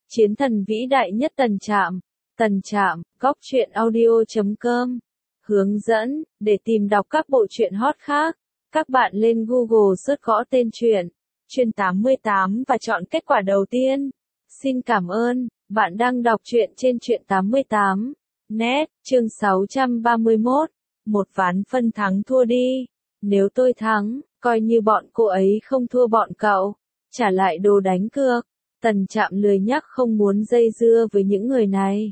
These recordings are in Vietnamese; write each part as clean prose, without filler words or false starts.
Chiến thần vĩ đại nhất Tần Trạm, góc truyện audio.com. Hướng dẫn, để tìm đọc các bộ truyện hot khác, các bạn lên Google search gõ tên truyện, Truyện 88 và chọn kết quả đầu tiên. Xin cảm ơn, bạn đang đọc truyện trên Truyện 88. Net, chương 631. Một ván phân thắng thua đi. Nếu tôi thắng, coi như bọn cô ấy không thua bọn cậu. Trả lại đồ đánh cược. Tần Trạm lười nhắc không muốn dây dưa với những người này.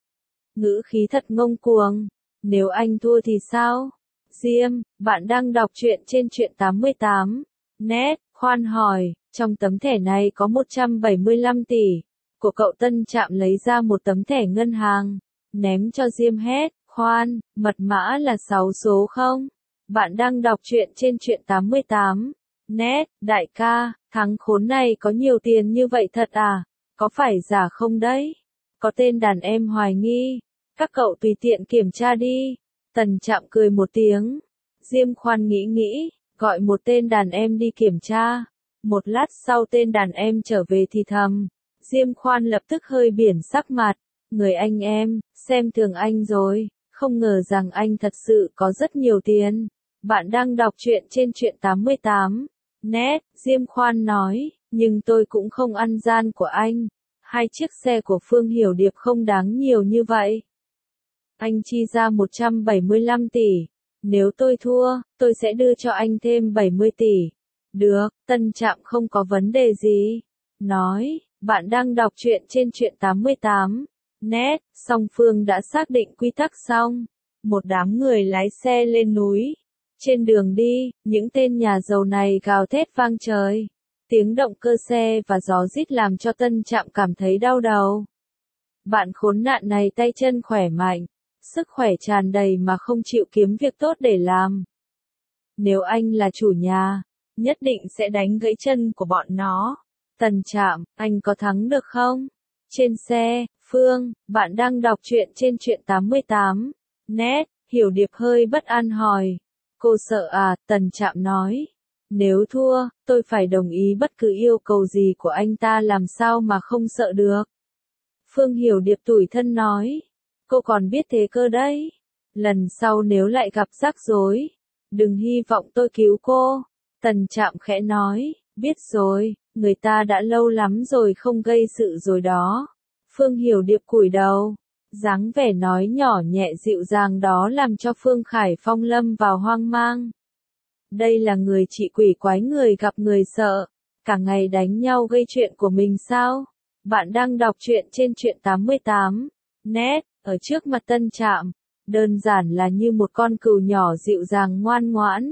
Ngữ khí thật ngông cuồng. Nếu anh thua thì sao? Diêm, bạn đang đọc truyện trên Truyện 88. Net, khoan hỏi, trong tấm thẻ này có 175 tỷ. Của cậu Tân Trạm lấy ra một tấm thẻ ngân hàng. Ném cho Diêm hét, khoan, mật mã là 6 số không? Bạn đang đọc truyện trên Truyện 88. Net, đại ca, thằng khốn này có nhiều tiền như vậy thật à? Có phải giả không đấy? Có tên đàn em hoài nghi. Các cậu tùy tiện kiểm tra đi. Tần Trạm cười một tiếng. Diêm khoan nghĩ, gọi một tên đàn em đi kiểm tra. Một lát sau tên đàn em trở về thì thầm. Diêm khoan lập tức hơi biển sắc mặt. Người anh em, xem thường anh rồi. Không ngờ rằng anh thật sự có rất nhiều tiền. Bạn đang đọc truyện trên Truyện 88. Net, Diêm khoan nói, nhưng tôi cũng không ăn gian của anh. 2 chiếc xe của Phương Hiểu Điệp không đáng nhiều như vậy. Anh chi ra 175 tỷ. Nếu tôi thua, tôi sẽ đưa cho anh thêm 70 tỷ. Được, Tân Trạm không có vấn đề gì. Nói, bạn đang đọc truyện trên Truyện 88. Net, song phương đã xác định quy tắc xong. Một đám người lái xe lên núi. Trên đường đi, những tên nhà giàu này gào thét vang trời. Tiếng động cơ xe và gió rít làm cho Tân Trạm cảm thấy đau đầu. Bạn khốn nạn này tay chân khỏe mạnh, sức khỏe tràn đầy mà không chịu kiếm việc tốt để làm. Nếu anh là chủ nhà, nhất định sẽ đánh gãy chân của bọn nó. Tần Trạm, anh có thắng được không? Trên xe, Phương, bạn đang đọc truyện trên Truyện 88. Net, Hiểu Điệp hơi bất an hỏi. Cô sợ à? Tần Trạm nói. Nếu thua, tôi phải đồng ý bất cứ yêu cầu gì của anh ta, làm sao mà không sợ được. Phương Hiểu Điệp tủi thân nói. Cô còn biết thế cơ đấy. Lần sau nếu lại gặp rắc rối, đừng hy vọng tôi cứu cô. Tần Trạm khẽ nói. Biết rồi, người ta đã lâu lắm rồi không gây sự rồi đó. Phương Hiểu Điệp cúi đầu. Dáng vẻ nói nhỏ nhẹ dịu dàng đó làm cho Phương Khải Phong lâm vào hoang mang. Đây là người chị quỷ quái, người gặp người sợ, cả ngày đánh nhau gây chuyện của mình sao? Bạn đang đọc truyện trên Truyện 88. Net, ở trước mặt Tân Trạm, đơn giản là như một con cừu nhỏ dịu dàng ngoan ngoãn.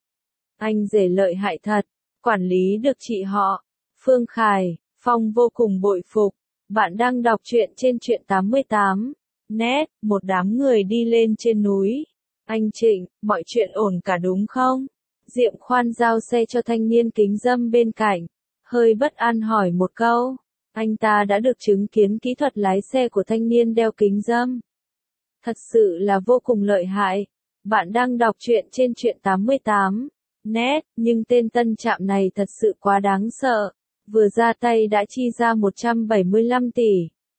Anh rể lợi hại thật, quản lý được chị họ. Phương Khải Phong vô cùng bội phục. Bạn đang đọc truyện trên Truyện 88. Net, một đám người đi lên trên núi. Anh Trịnh, mọi chuyện ổn cả đúng không? Diệm khoan giao xe cho thanh niên kính râm bên cạnh. Hơi bất an hỏi một câu. Anh ta đã được chứng kiến kỹ thuật lái xe của thanh niên đeo kính râm. Thật sự là vô cùng lợi hại. Bạn đang đọc truyện trên Truyện 88. Net, nhưng tên Tân Trạm này thật sự quá đáng sợ. Vừa ra tay đã chi ra 175 tỷ.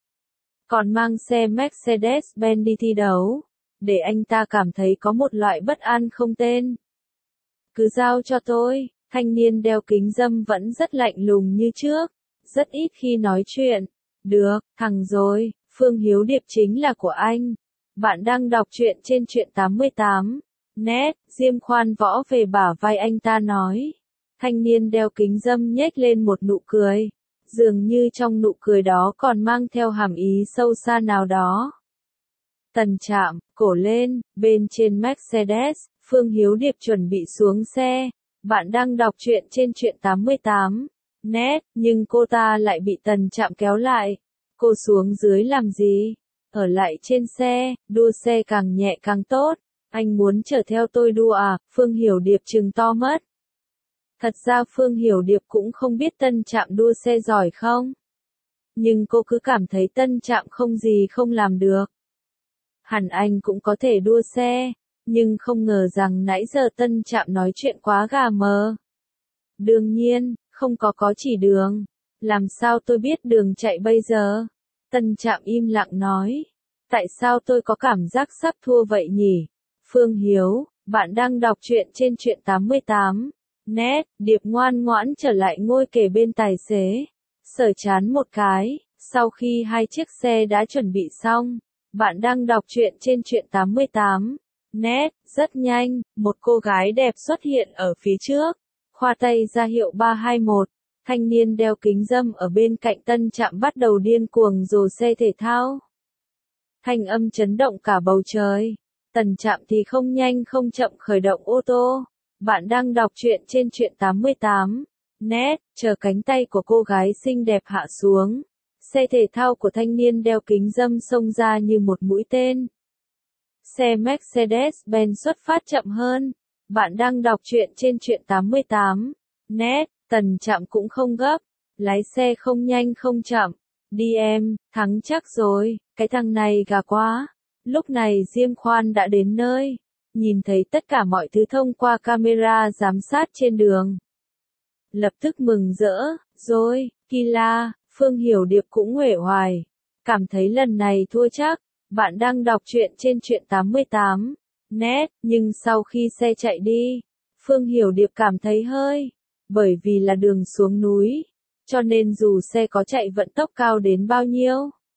Còn mang xe Mercedes-Benz đi thi đấu. Để anh ta cảm thấy có một loại bất an không tên. Cứ giao cho tôi. Thanh niên đeo kính râm vẫn rất lạnh lùng như trước. Rất ít khi nói chuyện. Được, thằng rồi, Phương Hiếu Điệp chính là của anh. Bạn đang đọc truyện trên Truyện 88. Net, Diêm khoan võ về bả vai anh ta nói. Thanh niên đeo kính râm nhếch lên một nụ cười. Dường như trong nụ cười đó còn mang theo hàm ý sâu xa nào đó. Tần Trạm, cổ lên, bên trên Mercedes, Phương Hiếu Điệp chuẩn bị xuống xe. Bạn đang đọc truyện trên Truyện 88. Net, nhưng cô ta lại bị Tần Trạm kéo lại. Cô xuống dưới làm gì? Ở lại trên xe, đua xe càng nhẹ càng tốt. Anh muốn chở theo tôi đua à? Phương Hiểu Điệp trừng to mắt. Thật ra Phương Hiểu Điệp cũng không biết Tân Trạm đua xe giỏi không. Nhưng cô cứ cảm thấy Tân Trạm không gì không làm được. Hẳn anh cũng có thể đua xe, nhưng không ngờ rằng nãy giờ Tân Trạm nói chuyện quá gà mờ. Đương nhiên, không có chỉ đường. Làm sao tôi biết đường chạy bây giờ? Tân Trạm im lặng nói. Tại sao tôi có cảm giác sắp thua vậy nhỉ? Phương Hiếu, bạn đang đọc truyện trên truyện 88. Net, Điệp ngoan ngoãn trở lại ngôi kề bên tài xế. Sờ chán một cái, sau khi hai chiếc xe đã chuẩn bị xong. Bạn đang đọc truyện trên truyện 88. Net, rất nhanh, một cô gái đẹp xuất hiện ở phía trước. Khoa tay ra hiệu 321. Thanh niên đeo kính râm ở bên cạnh Tân Trạm bắt đầu điên cuồng rồ xe thể thao. Thanh âm chấn động cả bầu trời. Tân Trạm thì không nhanh không chậm khởi động ô tô. Bạn đang đọc truyện trên truyện 88. Net, chờ cánh tay của cô gái xinh đẹp hạ xuống. Xe thể thao của thanh niên đeo kính râm xông ra như một mũi tên. Xe Mercedes-Benz xuất phát chậm hơn. Bạn đang đọc truyện trên truyện 88. Net, Tân Trạm cũng không gấp. Lái xe không nhanh không chậm. Đi em, thắng chắc rồi, cái thằng này gà quá. Lúc này Diêm Khoan đã đến nơi. Nhìn thấy tất cả mọi thứ thông qua camera giám sát trên đường. Lập tức mừng rỡ, rồi, Kila, Phương Hiểu Điệp cũng uể oải. Cảm thấy lần này thua chắc. Bạn đang đọc truyện trên truyện 88. Net, nhưng sau khi xe chạy đi, Phương Hiểu Điệp cảm thấy hơi. Bởi vì là đường xuống núi. Cho nên dù xe có chạy vận tốc cao đến bao nhiêu.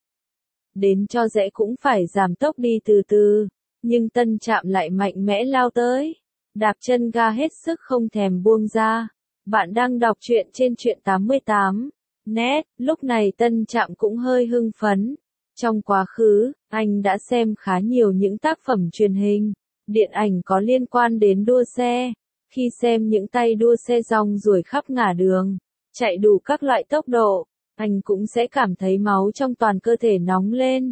Đến cho dễ cũng phải giảm tốc đi từ từ. Nhưng Tân Trạm lại mạnh mẽ lao tới. Đạp chân ga hết sức không thèm buông ra. Bạn đang đọc truyện trên truyện 88. Net, lúc này Tân Trạm cũng hơi hưng phấn. Trong quá khứ, anh đã xem khá nhiều những tác phẩm truyền hình, điện ảnh có liên quan đến đua xe. Khi xem những tay đua xe rong ruổi khắp ngả đường, chạy đủ các loại tốc độ, anh cũng sẽ cảm thấy máu trong toàn cơ thể nóng lên.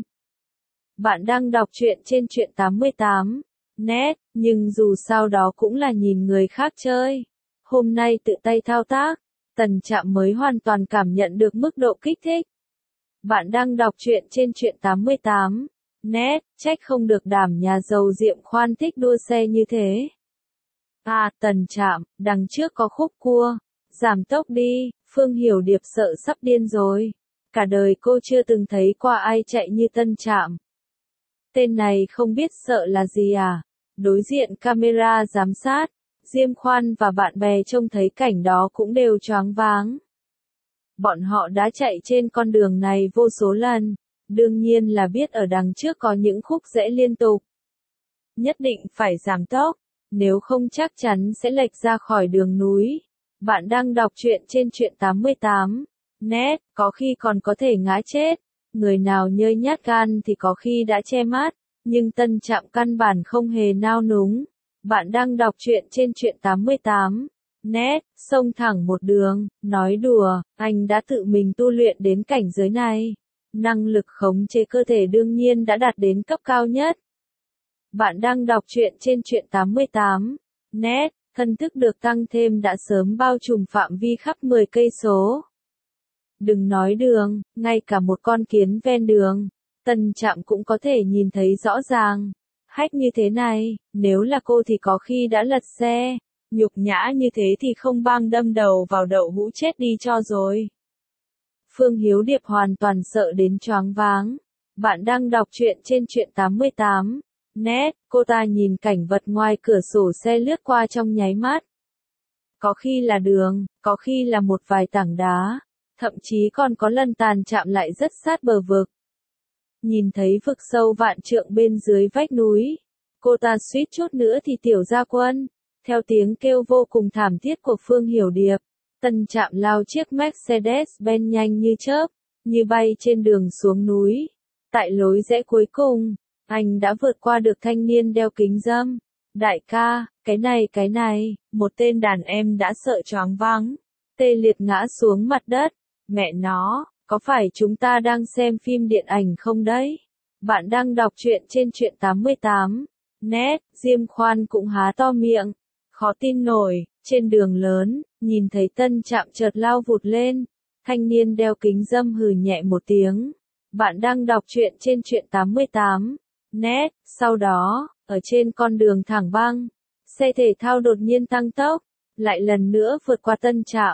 Bạn đang đọc truyện trên truyện 88. Net, nhưng dù sao đó cũng là nhìn người khác chơi. Hôm nay tự tay thao tác, Tân Trạm mới hoàn toàn cảm nhận được mức độ kích thích. Bạn đang đọc truyện trên truyện 88. Net, trách không được Đảm nhà giàu Diệm Khoan thích đua xe như thế. À, Tân Trạm, đằng trước có khúc cua. Giảm tốc đi, Phương Hiểu Điệp sợ sắp điên rồi. Cả đời cô chưa từng thấy qua ai chạy như Tân Trạm. Tên này không biết sợ là gì à? Đối diện camera giám sát, Diêm Khoan và bạn bè trông thấy cảnh đó cũng đều choáng váng. Bọn họ đã chạy trên con đường này vô số lần, đương nhiên là biết ở đằng trước có những khúc rẽ liên tục. Nhất định phải giảm tốc, nếu không chắc chắn sẽ lệch ra khỏi đường núi. Bạn đang đọc truyện trên truyện 88. Net, có khi còn có thể ngã chết. Người nào nhơi nhát gan thì có khi đã che mắt, nhưng Tân Trạm căn bản không hề nao núng. Bạn đang đọc truyện trên truyện 88. Net, xông thẳng một đường, nói đùa, anh đã tự mình tu luyện đến cảnh giới này. Năng lực khống chế cơ thể đương nhiên đã đạt đến cấp cao nhất. Bạn đang đọc truyện trên truyện 88. Net, thân thức được tăng thêm đã sớm bao trùm phạm vi khắp 10 cây số. Đừng nói đường, ngay cả một con kiến ven đường, Tân Trạm cũng có thể nhìn thấy rõ ràng. Hách như thế này, nếu là cô thì có khi đã lật xe. Nhục nhã như thế thì không bang đâm đầu vào đậu hũ chết đi cho rồi. Phương Hiếu Điệp hoàn toàn sợ đến choáng váng. Bạn đang đọc truyện trên truyện 88. Net, cô ta nhìn cảnh vật ngoài cửa sổ xe lướt qua trong nháy mắt. Có khi là đường, có khi là một vài tảng đá, thậm chí còn có lần Tân Trạm lại rất sát bờ vực. Nhìn thấy vực sâu vạn trượng bên dưới vách núi, cô ta suýt chút nữa thì tiểu ra quân. Theo tiếng kêu vô cùng thảm thiết của Phương Hiểu Điệp, Tân Trạm lao chiếc Mercedes-Benz nhanh như chớp, như bay trên đường xuống núi. Tại lối rẽ cuối cùng, anh đã vượt qua được thanh niên đeo kính râm. Đại ca, cái này, một tên đàn em đã sợ choáng váng, tê liệt ngã xuống mặt đất. Mẹ nó, có phải chúng ta đang xem phim điện ảnh không đấy? Bạn đang đọc truyện trên truyện 88. Net, Diêm Khoan cũng há to miệng. Khó tin nổi, trên đường lớn, nhìn thấy Tân Trạm chợt lao vụt lên. Thanh niên đeo kính râm hừ nhẹ một tiếng. Bạn đang đọc truyện trên truyện 88. Net, sau đó, ở trên con đường thẳng băng, xe thể thao đột nhiên tăng tốc, lại lần nữa vượt qua Tân Trạm.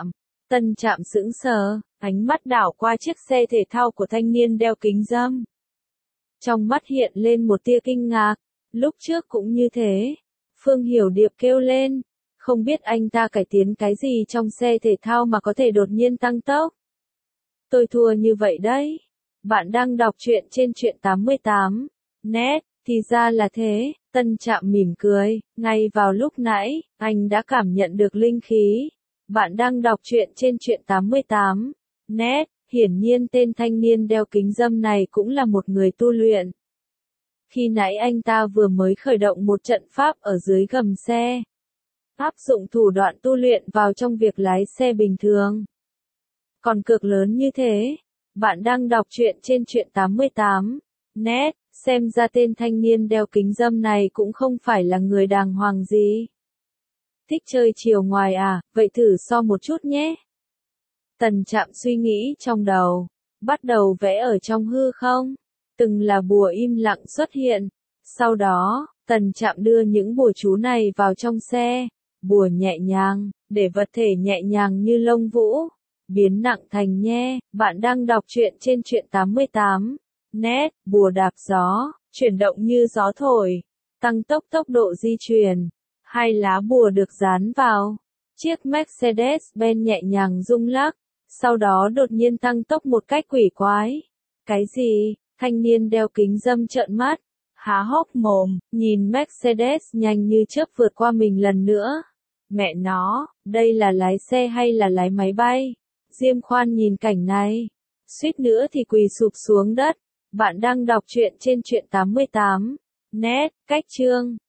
Tân Trạm sững sờ, ánh mắt đảo qua chiếc xe thể thao của thanh niên đeo kính râm. Trong mắt hiện lên một tia kinh ngạc, lúc trước cũng như thế. Phương Hiểu Điệp kêu lên, không biết anh ta cải tiến cái gì trong xe thể thao mà có thể đột nhiên tăng tốc. Tôi thua như vậy đấy. Bạn đang đọc truyện trên truyện 88. Net, thì ra là thế, Tân Trạm mỉm cười, ngay vào lúc nãy, anh đã cảm nhận được linh khí. Bạn đang đọc truyện trên truyện 88. Net, hiển nhiên tên thanh niên đeo kính râm này cũng là một người tu luyện. Khi nãy anh ta vừa mới khởi động một trận pháp ở dưới gầm xe. Áp dụng thủ đoạn tu luyện vào trong việc lái xe bình thường. Còn cực lớn như thế. Bạn đang đọc truyện trên truyện 88. Net, xem ra tên thanh niên đeo kính râm này cũng không phải là người đàng hoàng gì. Thích chơi chiều ngoài à, vậy thử so một chút nhé. Tần Trạm suy nghĩ trong đầu, bắt đầu vẽ ở trong hư không. Từng là bùa im lặng xuất hiện. Sau đó, Tần Trạm đưa những bùa chú này vào trong xe. Bùa nhẹ nhàng, để vật thể nhẹ nhàng như lông vũ. Biến nặng thành nhe, bạn đang đọc truyện trên truyện 88. Net, bùa đạp gió, chuyển động như gió thổi, tăng tốc tốc độ di chuyển. Hai lá bùa được dán vào. Chiếc Mercedes-Benz nhẹ nhàng rung lắc, sau đó đột nhiên tăng tốc một cách quỷ quái. Cái gì? Thanh niên đeo kính râm trợn mắt, há hốc mồm, nhìn Mercedes nhanh như chớp vượt qua mình lần nữa. Mẹ nó, đây là lái xe hay là lái máy bay? Diêm Khoan nhìn cảnh này, suýt nữa thì quỳ sụp xuống đất. Bạn đang đọc truyện trên truyện 88. Net, cách chương.